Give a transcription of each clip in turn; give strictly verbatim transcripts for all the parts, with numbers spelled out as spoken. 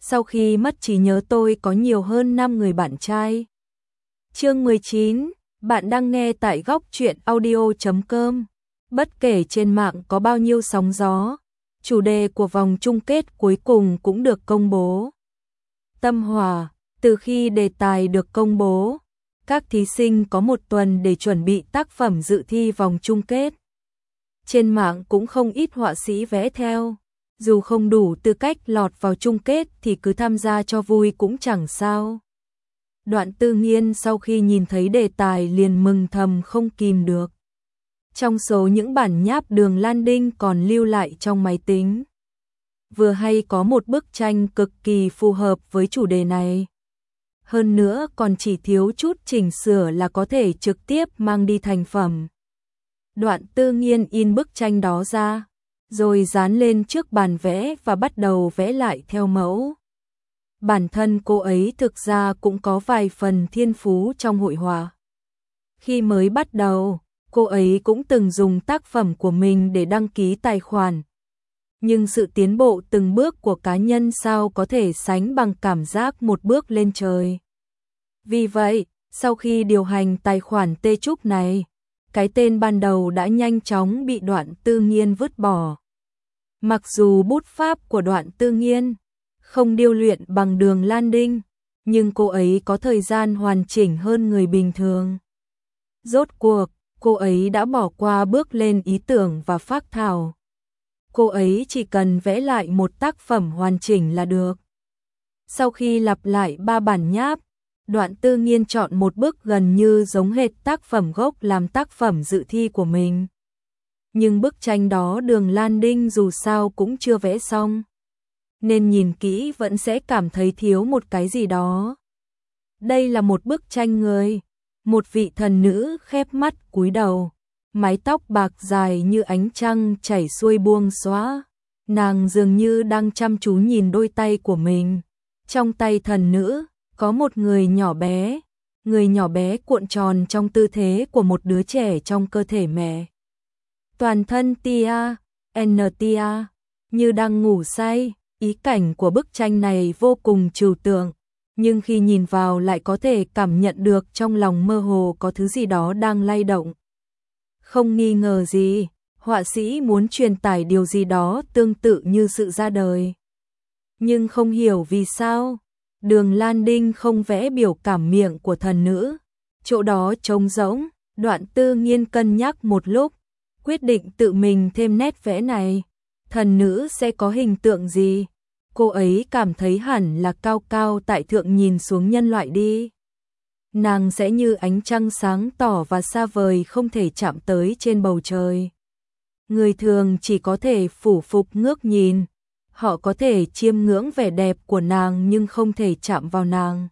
Sau khi mất trí nhớ tôi có nhiều hơn năm người bạn trai. Chương mười chín, bạn đang nghe tại góc truyện audio chấm com. Bất kể trên mạng có bao nhiêu sóng gió, chủ đề của vòng chung kết cuối cùng cũng được công bố. Tâm Hòa, từ khi đề tài được công bố, các thí sinh có một tuần để chuẩn bị tác phẩm dự thi vòng chung kết. Trên mạng cũng không ít họa sĩ vẽ theo, dù không đủ tư cách lọt vào chung kết thì cứ tham gia cho vui cũng chẳng sao. Đoạn Tư Nghiên sau khi nhìn thấy đề tài liền mừng thầm không kìm được. Trong số những bản nháp Đường Lan Đinh còn lưu lại trong máy tính, vừa hay có một bức tranh cực kỳ phù hợp với chủ đề này. Hơn nữa còn chỉ thiếu chút chỉnh sửa là có thể trực tiếp mang đi thành phẩm. Đoạn Tư Nghiên in bức tranh đó ra, rồi dán lên trước bàn vẽ và bắt đầu vẽ lại theo mẫu. Bản thân cô ấy thực ra cũng có vài phần thiên phú trong hội họa. Khi mới bắt đầu, cô ấy cũng từng dùng tác phẩm của mình để đăng ký tài khoản. Nhưng sự tiến bộ từng bước của cá nhân sao có thể sánh bằng cảm giác một bước lên trời. Vì vậy, sau khi điều hành tài khoản Tê Trúc này, cái tên ban đầu đã nhanh chóng bị Đoạn Tư Nghiên vứt bỏ. Mặc dù bút pháp của Đoạn Tư Nghiên không điêu luyện bằng Đường Lan Đinh, nhưng cô ấy có thời gian hoàn chỉnh hơn người bình thường. Rốt cuộc, cô ấy đã bỏ qua bước lên ý tưởng và phác thảo. Cô ấy chỉ cần vẽ lại một tác phẩm hoàn chỉnh là được. Sau khi lặp lại ba bản nháp, Đoạn Tư Nghiên chọn một bức gần như giống hệt tác phẩm gốc làm tác phẩm dự thi của mình. Nhưng bức tranh đó Đường Lan Đinh dù sao cũng chưa vẽ xong, nên nhìn kỹ vẫn sẽ cảm thấy thiếu một cái gì đó. Đây là một bức tranh người, một vị thần nữ khép mắt cúi đầu, mái tóc bạc dài như ánh trăng chảy xuôi buông xóa. Nàng dường như đang chăm chú nhìn đôi tay của mình. Trong tay thần nữ có một người nhỏ bé, người nhỏ bé cuộn tròn trong tư thế của một đứa trẻ trong cơ thể mẹ. Toàn thân tia, en tia, như đang ngủ say. Ý cảnh của bức tranh này vô cùng trừu tượng, nhưng khi nhìn vào lại có thể cảm nhận được trong lòng mơ hồ có thứ gì đó đang lay động. Không nghi ngờ gì, họa sĩ muốn truyền tải điều gì đó tương tự như sự ra đời. Nhưng không hiểu vì sao Đường Lan Đinh không vẽ biểu cảm miệng của thần nữ, chỗ đó trống rỗng. Đoạn Tư Nghiên cân nhắc một lúc, quyết định tự mình thêm nét vẽ này. Thần nữ sẽ có hình tượng gì? Cô ấy cảm thấy hẳn là cao cao tại thượng nhìn xuống nhân loại đi. Nàng sẽ như ánh trăng sáng tỏ và xa vời không thể chạm tới trên bầu trời. Người thường chỉ có thể phủ phục ngước nhìn. Họ có thể chiêm ngưỡng vẻ đẹp của nàng nhưng không thể chạm vào nàng.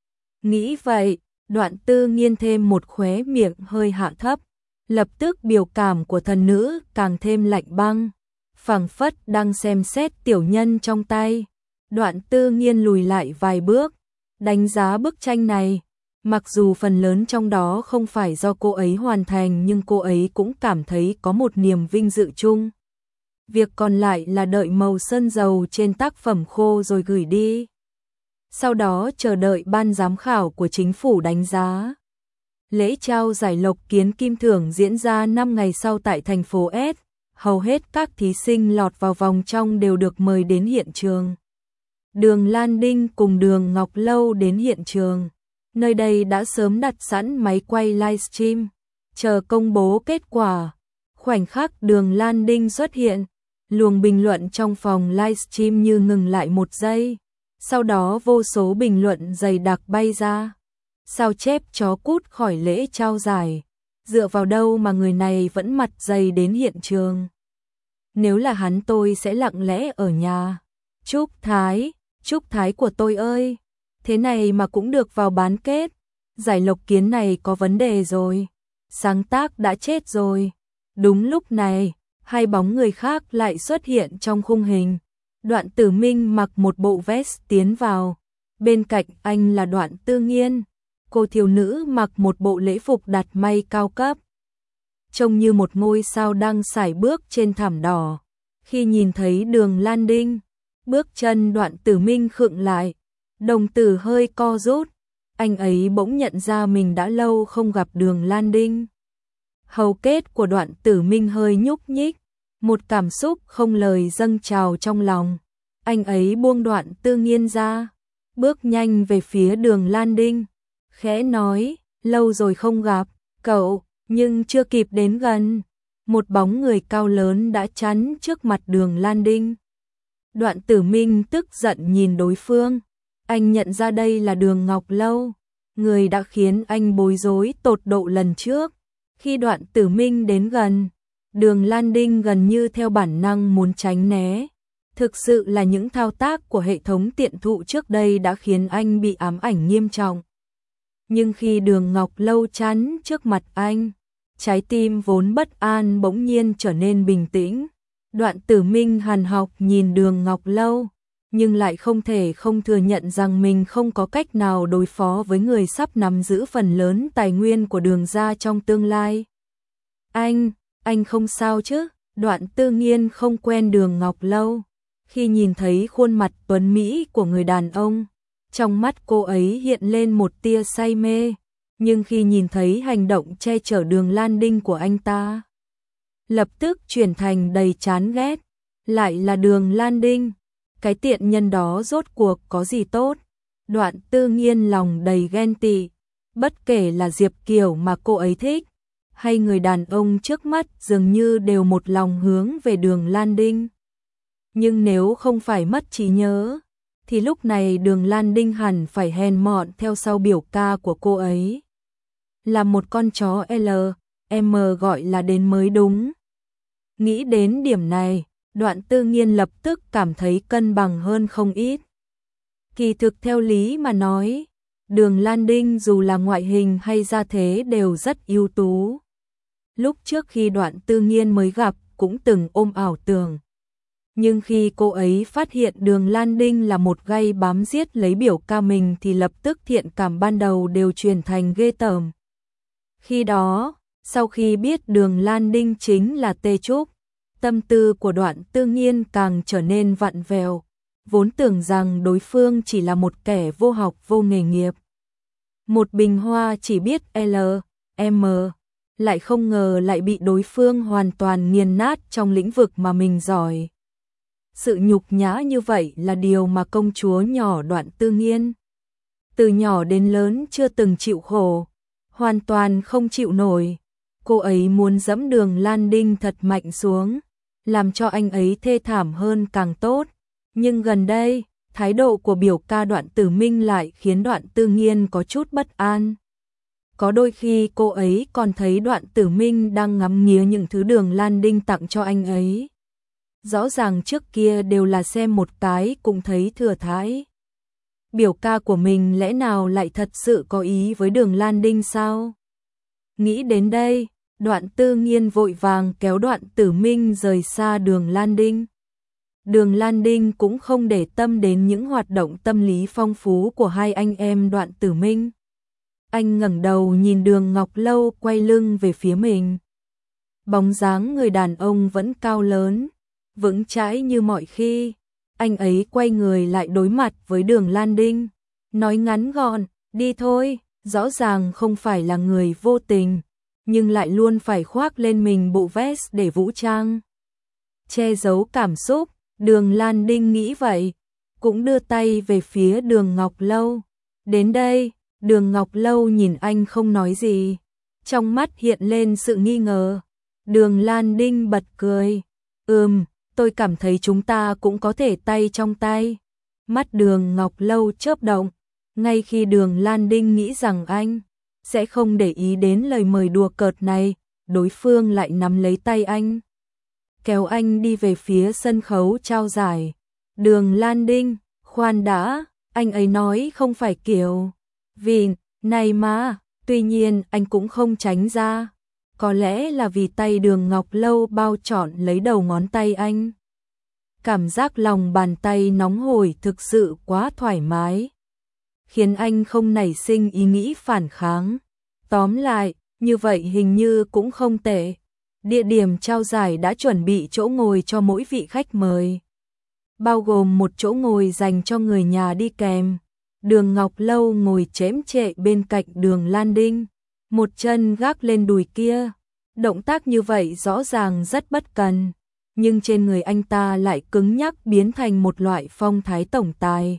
Nghĩ vậy, Đoạn Tư Nghiên thêm một khóe miệng hơi hạ thấp. Lập tức biểu cảm của thần nữ càng thêm lạnh băng, phảng phất đang xem xét tiểu nhân trong tay. Đoạn Tư Nghiên lùi lại vài bước, đánh giá bức tranh này. Mặc dù phần lớn trong đó không phải do cô ấy hoàn thành nhưng cô ấy cũng cảm thấy có một niềm vinh dự chung. Việc còn lại là đợi màu sơn dầu trên tác phẩm khô rồi gửi đi. Sau đó chờ đợi ban giám khảo của chính phủ đánh giá. Lễ trao giải Lộc Kiến Kim Thưởng diễn ra năm ngày sau tại thành phố S. Hầu hết các thí sinh lọt vào vòng trong đều được mời đến hiện trường. Đường Lan Đinh cùng Đường Ngọc Lâu đến hiện trường. Nơi đây đã sớm đặt sẵn máy quay livestream, chờ công bố kết quả. Khoảnh khắc Đường Lan Đinh xuất hiện, luồng bình luận trong phòng livestream như ngừng lại một giây. Sau đó vô số bình luận dày đặc bay ra. Sao chép chó cút khỏi lễ trao giải. Dựa vào đâu mà người này vẫn mặt dày đến hiện trường. Nếu là hắn tôi sẽ lặng lẽ ở nhà. Trúc Thái, Trúc Thái của tôi ơi, thế này mà cũng được vào bán kết. Giải Lộc Kiến này có vấn đề rồi. Sáng tác đã chết rồi. Đúng lúc này, hai bóng người khác lại xuất hiện trong khung hình. Đoạn Tử Minh mặc một bộ vest tiến vào. Bên cạnh anh là Đoạn Tư Nghiên. Cô thiếu nữ mặc một bộ lễ phục đặt may cao cấp. Trông như một ngôi sao đang sải bước trên thảm đỏ. Khi nhìn thấy Đường Lan Đinh, Bước chân Đoạn Tử Minh khựng lại, đồng tử hơi co rút, anh ấy bỗng nhận ra mình đã lâu không gặp Đường Lan Đinh. Hầu kết của Đoạn Tử Minh hơi nhúc nhích, một cảm xúc không lời dâng trào trong lòng. Anh ấy buông Đoạn Tư Nghiên ra, bước nhanh về phía Đường Lan Đinh, khẽ nói, lâu rồi không gặp, cậu, nhưng chưa kịp đến gần. Một bóng người cao lớn đã chắn trước mặt Đường Lan Đinh. Đoạn Tử Minh tức giận nhìn đối phương, anh nhận ra đây là Đường Ngọc Lâu, người đã khiến anh bối rối tột độ lần trước. Khi Đoạn Tử Minh đến gần, Đường Lan Đinh gần như theo bản năng muốn tránh né. Thực sự là những thao tác của hệ thống tiện thụ trước đây đã khiến anh bị ám ảnh nghiêm trọng. Nhưng khi Đường Ngọc Lâu chắn trước mặt anh, trái tim vốn bất an bỗng nhiên trở nên bình tĩnh. Đoạn Tử Minh hằn học nhìn Đường Ngọc Lâu, nhưng lại không thể không thừa nhận rằng mình không có cách nào đối phó với người sắp nắm giữ phần lớn tài nguyên của Đường gia trong tương lai. Anh, anh không sao chứ? Đoạn Tư Nghiên không quen Đường Ngọc Lâu. Khi nhìn thấy khuôn mặt tuấn mỹ của người đàn ông, trong mắt cô ấy hiện lên một tia say mê, nhưng khi nhìn thấy hành động che chở Đường Lan Đinh của anh ta, lập tức chuyển thành đầy chán ghét. Lại là Đường Lan Đinh, cái tiện nhân đó rốt cuộc có gì tốt? Đoạn Tư Nghiên lòng đầy ghen tị, bất kể là Diệp Kiều mà cô ấy thích, hay người đàn ông trước mắt dường như đều một lòng hướng về Đường Lan Đinh. Nhưng nếu không phải mất trí nhớ, thì lúc này Đường Lan Đinh hẳn phải hèn mọn theo sau biểu ca của cô ấy. Là một con chó L, M gọi là đến mới đúng. Nghĩ đến điểm này, Đoạn Tư Nghiên lập tức cảm thấy cân bằng hơn không ít. Kỳ thực theo lý mà nói, Đường Lan Đinh dù là ngoại hình hay gia thế đều rất ưu tú. Lúc trước khi Đoạn Tư Nghiên mới gặp cũng từng ôm ảo tưởng. Nhưng khi cô ấy phát hiện Đường Lan Đinh là một gay bám giết lấy biểu ca mình thì lập tức thiện cảm ban đầu đều chuyển thành ghê tởm. Khi đó, sau khi biết Đường Lan Đinh chính là Tê Trúc, tâm tư của Đoạn Tư Nghiên càng trở nên vặn vẹo, vốn tưởng rằng đối phương chỉ là một kẻ vô học vô nghề nghiệp. Một bình hoa chỉ biết L, M, lại không ngờ lại bị đối phương hoàn toàn nghiền nát trong lĩnh vực mà mình giỏi. Sự nhục nhã như vậy là điều mà công chúa nhỏ Đoạn Tư Nghiên từ nhỏ đến lớn chưa từng chịu khổ, hoàn toàn không chịu nổi. Cô ấy muốn dẫm Đường Lan Đinh thật mạnh xuống, làm cho anh ấy thê thảm hơn càng tốt. Nhưng gần đây, thái độ của biểu ca Đoạn Tử Minh lại khiến Đoạn Tư Nghiên có chút bất an. Có đôi khi cô ấy còn thấy Đoạn Tử Minh đang ngắm nghía những thứ Đường Lan Đinh tặng cho anh ấy. Rõ ràng trước kia đều là xem một cái cũng thấy thừa thãi. Biểu ca của mình lẽ nào lại thật sự có ý với Đường Lan Đinh sao? Nghĩ đến đây, Đoạn Tư Nghiên vội vàng kéo Đoạn Tử Minh rời xa Đường Lan Đinh. Đường Lan Đinh cũng không để tâm đến những hoạt động tâm lý phong phú của hai anh em Đoạn Tử Minh. Anh ngẩng đầu nhìn Đường Ngọc Lâu quay lưng về phía mình. Bóng dáng người đàn ông vẫn cao lớn, vững chãi như mọi khi. Anh ấy quay người lại đối mặt với Đường Lan Đinh, nói ngắn gọn, đi thôi. Rõ ràng không phải là người vô tình, nhưng lại luôn phải khoác lên mình bộ vest để vũ trang, che giấu cảm xúc. Đường Lan Đinh nghĩ vậy, cũng đưa tay về phía Đường Ngọc Lâu. Đến đây, Đường Ngọc Lâu nhìn anh không nói gì, trong mắt hiện lên sự nghi ngờ. Đường Lan Đinh bật cười, ừm, tôi cảm thấy chúng ta cũng có thể tay trong tay. Mắt Đường Ngọc Lâu chớp động, ngay khi Đường Lan Đinh nghĩ rằng anh sẽ không để ý đến lời mời đùa cợt này, đối phương lại nắm lấy tay anh, kéo anh đi về phía sân khấu trao giải. Đường Lan Đinh, khoan đã, anh ấy nói không phải kiểu vì này mà, tuy nhiên anh cũng không tránh ra. Có lẽ là vì tay Đường Ngọc Lâu bao trọn lấy đầu ngón tay anh. Cảm giác lòng bàn tay nóng hổi thực sự quá thoải mái, khiến anh không nảy sinh ý nghĩ phản kháng. Tóm lại, như vậy hình như cũng không tệ. Địa điểm trao giải đã chuẩn bị chỗ ngồi cho mỗi vị khách mời. bao gồm một chỗ ngồi dành cho người nhà đi kèm. Đường Ngọc Lâu ngồi chễm chệ bên cạnh Đường Lan Đinh, một chân gác lên đùi kia. Động tác như vậy rõ ràng rất bất cần, nhưng trên người anh ta lại cứng nhắc biến thành một loại phong thái tổng tài.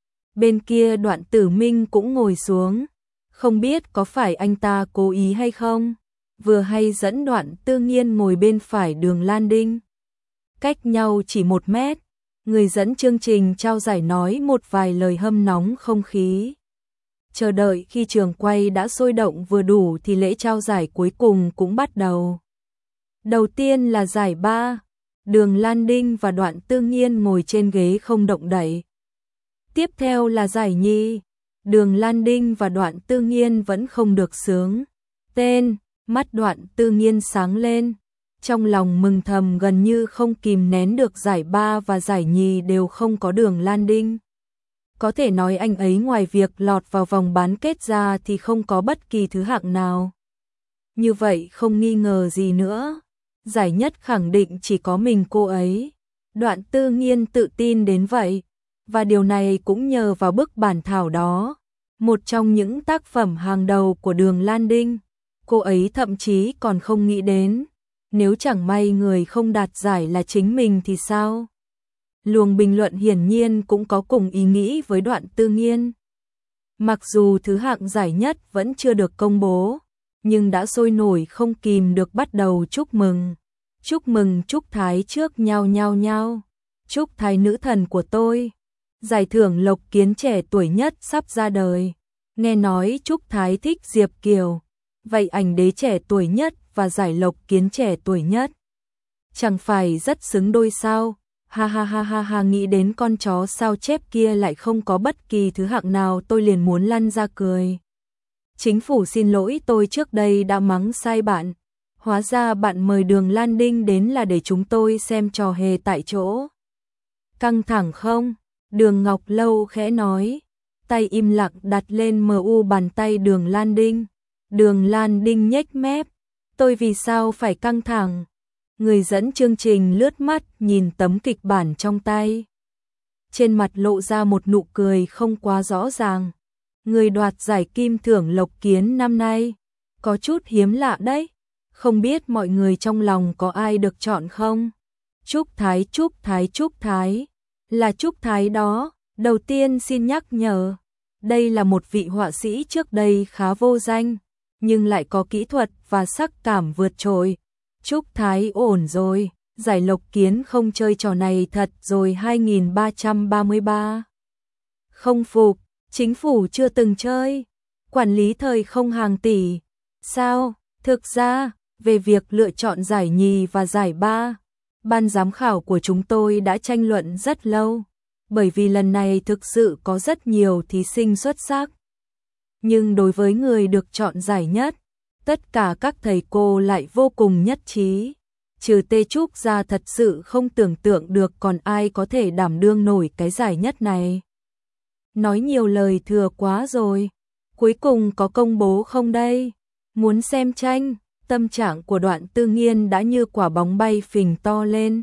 Bên kia Đoạn Tử Minh cũng ngồi xuống, không biết có phải anh ta cố ý hay không, vừa hay dẫn Đoạn Tư Nghiên ngồi bên phải Đường Lan Đinh. Cách nhau chỉ một mét, người dẫn chương trình trao giải nói một vài lời hâm nóng không khí. Chờ đợi khi trường quay đã sôi động vừa đủ thì lễ trao giải cuối cùng cũng bắt đầu. Đầu tiên là giải ba, Đường Lan Đinh và Đoạn Tư Nghiên ngồi trên ghế không động đậy. Tiếp theo là giải nhì, Đường Lan Đinh và Đoạn Tư Nghiên vẫn không được sướng tên, mắt Đoạn Tư Nghiên sáng lên. Trong lòng mừng thầm gần như không kìm nén được, giải ba và giải nhì đều không có Đường Lan Đinh. Có thể nói anh ấy ngoài việc lọt vào vòng bán kết ra thì không có bất kỳ thứ hạng nào. Như vậy không nghi ngờ gì nữa, giải nhất khẳng định chỉ có mình cô ấy. Đoạn Tư Nghiên tự tin đến vậy, và điều này cũng nhờ vào bức bản thảo đó, một trong những tác phẩm hàng đầu của Đường Lan Đinh. Cô ấy thậm chí còn không nghĩ đến, nếu chẳng may người không đạt giải là chính mình thì sao? Luồng bình luận hiển nhiên cũng có cùng ý nghĩ với Đoạn Tư Nghiên. Mặc dù thứ hạng giải nhất vẫn chưa được công bố, nhưng đã sôi nổi không kìm được bắt đầu chúc mừng. Chúc mừng Trúc Thái trước nhau nhau nhau. Trúc Thái nữ thần của tôi. Giải thưởng Lộc Kiến trẻ tuổi nhất sắp ra đời. Nghe nói Trúc Thái thích Diệp Kiều. Vậy ảnh đế trẻ tuổi nhất và giải Lộc Kiến trẻ tuổi nhất chẳng phải rất xứng đôi sao? Ha ha ha ha ha, nghĩ đến con chó sao chép kia lại không có bất kỳ thứ hạng nào tôi liền muốn lăn ra cười. Chính phủ xin lỗi, tôi trước đây đã mắng sai bạn. Hóa ra bạn mời Đường Lan Đinh đến là để chúng tôi xem trò hề tại chỗ. Căng thẳng không? Đường Ngọc Lâu khẽ nói, tay im lặng đặt lên mờ u bàn tay Đường Lan Đinh. Đường Lan Đinh nhếch mép, tôi vì sao phải căng thẳng? Người dẫn chương trình lướt mắt nhìn tấm kịch bản trong tay. Trên mặt lộ ra một nụ cười không quá rõ ràng. Người đoạt giải kim thưởng Lộc Kiến năm nay có chút hiếm lạ đấy. Không biết mọi người trong lòng có ai được chọn không? Trúc Thái, Trúc Thái, Trúc Thái. Là Trúc Thái đó. Đầu tiên xin nhắc nhở, đây là một vị họa sĩ trước đây khá vô danh, nhưng lại có kỹ thuật và sắc cảm vượt trội. Trúc Thái ổn rồi, giải Lộc Kiến không chơi trò này thật rồi. Hai nghìn ba trăm ba mươi ba. Không phục, chính phủ chưa từng chơi, quản lý thời không hàng tỷ. Sao? Thực ra, về việc lựa chọn giải nhì và giải ba, ban giám khảo của chúng tôi đã tranh luận rất lâu, bởi vì lần này thực sự có rất nhiều thí sinh xuất sắc. Nhưng đối với người được chọn giải nhất, tất cả các thầy cô lại vô cùng nhất trí. Trừ Tê Trúc ra thật sự không tưởng tượng được còn ai có thể đảm đương nổi cái giải nhất này. Nói nhiều lời thừa quá rồi. Cuối cùng có công bố không đây? Muốn xem tranh, tâm trạng của Đoạn Tư Nghiên đã như quả bóng bay phình to lên.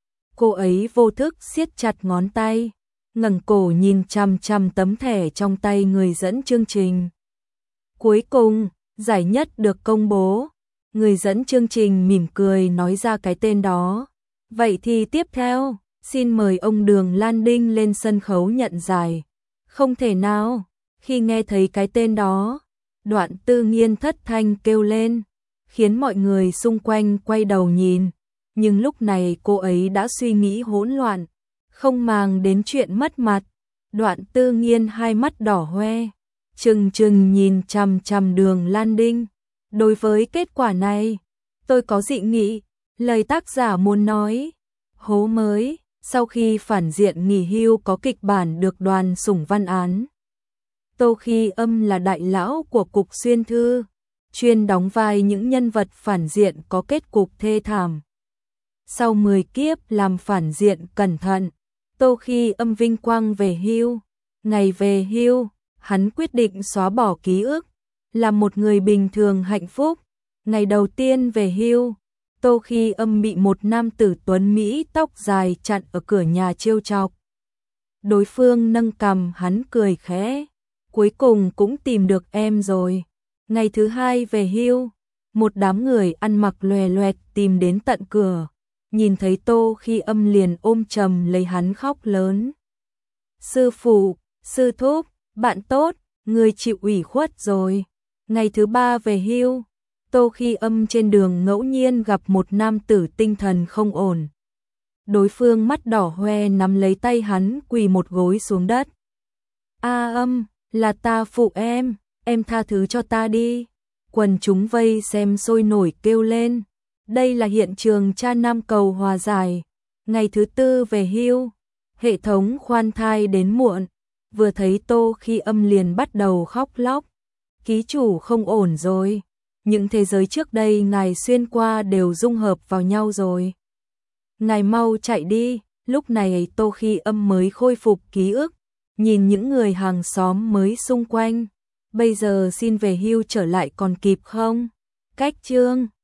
Cô ấy vô thức siết chặt ngón tay, ngẩng cổ nhìn chằm chằm tấm thẻ trong tay người dẫn chương trình. Cuối cùng, giải nhất được công bố. Người dẫn chương trình mỉm cười nói ra cái tên đó. Vậy thì tiếp theo, xin mời ông Đường Lan Đinh lên sân khấu nhận giải. Không thể nào, khi nghe thấy cái tên đó, Đoạn Tư Nghiên thất thanh kêu lên, khiến mọi người xung quanh quay đầu nhìn. Nhưng lúc này cô ấy đã suy nghĩ hỗn loạn, không màng đến chuyện mất mặt. Đoạn Tư Nghiên hai mắt đỏ hoe, trừng trừng nhìn chằm chằm Đường Lan Đinh. Đối với kết quả này, tôi có dị nghị. Lời tác giả muốn nói, hố mới, sau khi phản diện nghỉ hưu có kịch bản được Đoàn Sủng Văn án. Tô Khi Âm là đại lão của Cục Xuyên Thư, chuyên đóng vai những nhân vật phản diện có kết cục thê thảm. Sau mười kiếp làm phản diện cẩn thận, Tô Khi Âm vinh quang về hưu. Ngày về hưu, hắn quyết định xóa bỏ ký ức, làm một người bình thường hạnh phúc. Ngày đầu tiên về hưu, Tô Khi Âm bị một nam tử tuấn Mỹ tóc dài chặn ở cửa nhà trêu chọc. Đối phương nâng cằm, hắn cười khẽ, cuối cùng cũng tìm được em rồi. Ngày thứ hai về hưu, một đám người ăn mặc loè loẹt tìm đến tận cửa, nhìn thấy Tô Khi Âm liền ôm chầm lấy hắn khóc lớn. Sư phụ, sư thúc, bạn tốt, người chịu ủy khuất rồi. Ngày thứ ba về hưu, Tô Khi Âm trên đường ngẫu nhiên gặp một nam tử tinh thần không ổn. Đối phương mắt đỏ hoe nắm lấy tay hắn quỳ một gối xuống đất. A Âm, là ta phụ em, em tha thứ cho ta đi. Quần chúng vây xem sôi nổi kêu lên. Đây là hiện trường cha nam cầu hòa giải. Ngày thứ tư về hưu, hệ thống khoan thai đến muộn, vừa thấy Tô Khi Âm liền bắt đầu khóc lóc. Ký chủ không ổn rồi, những thế giới trước đây ngài xuyên qua đều dung hợp vào nhau rồi. Ngài mau chạy đi. Lúc này Tô Khi Âm mới khôi phục ký ức, nhìn những người hàng xóm mới xung quanh. Bây giờ xin về hưu trở lại còn kịp không? Cách chương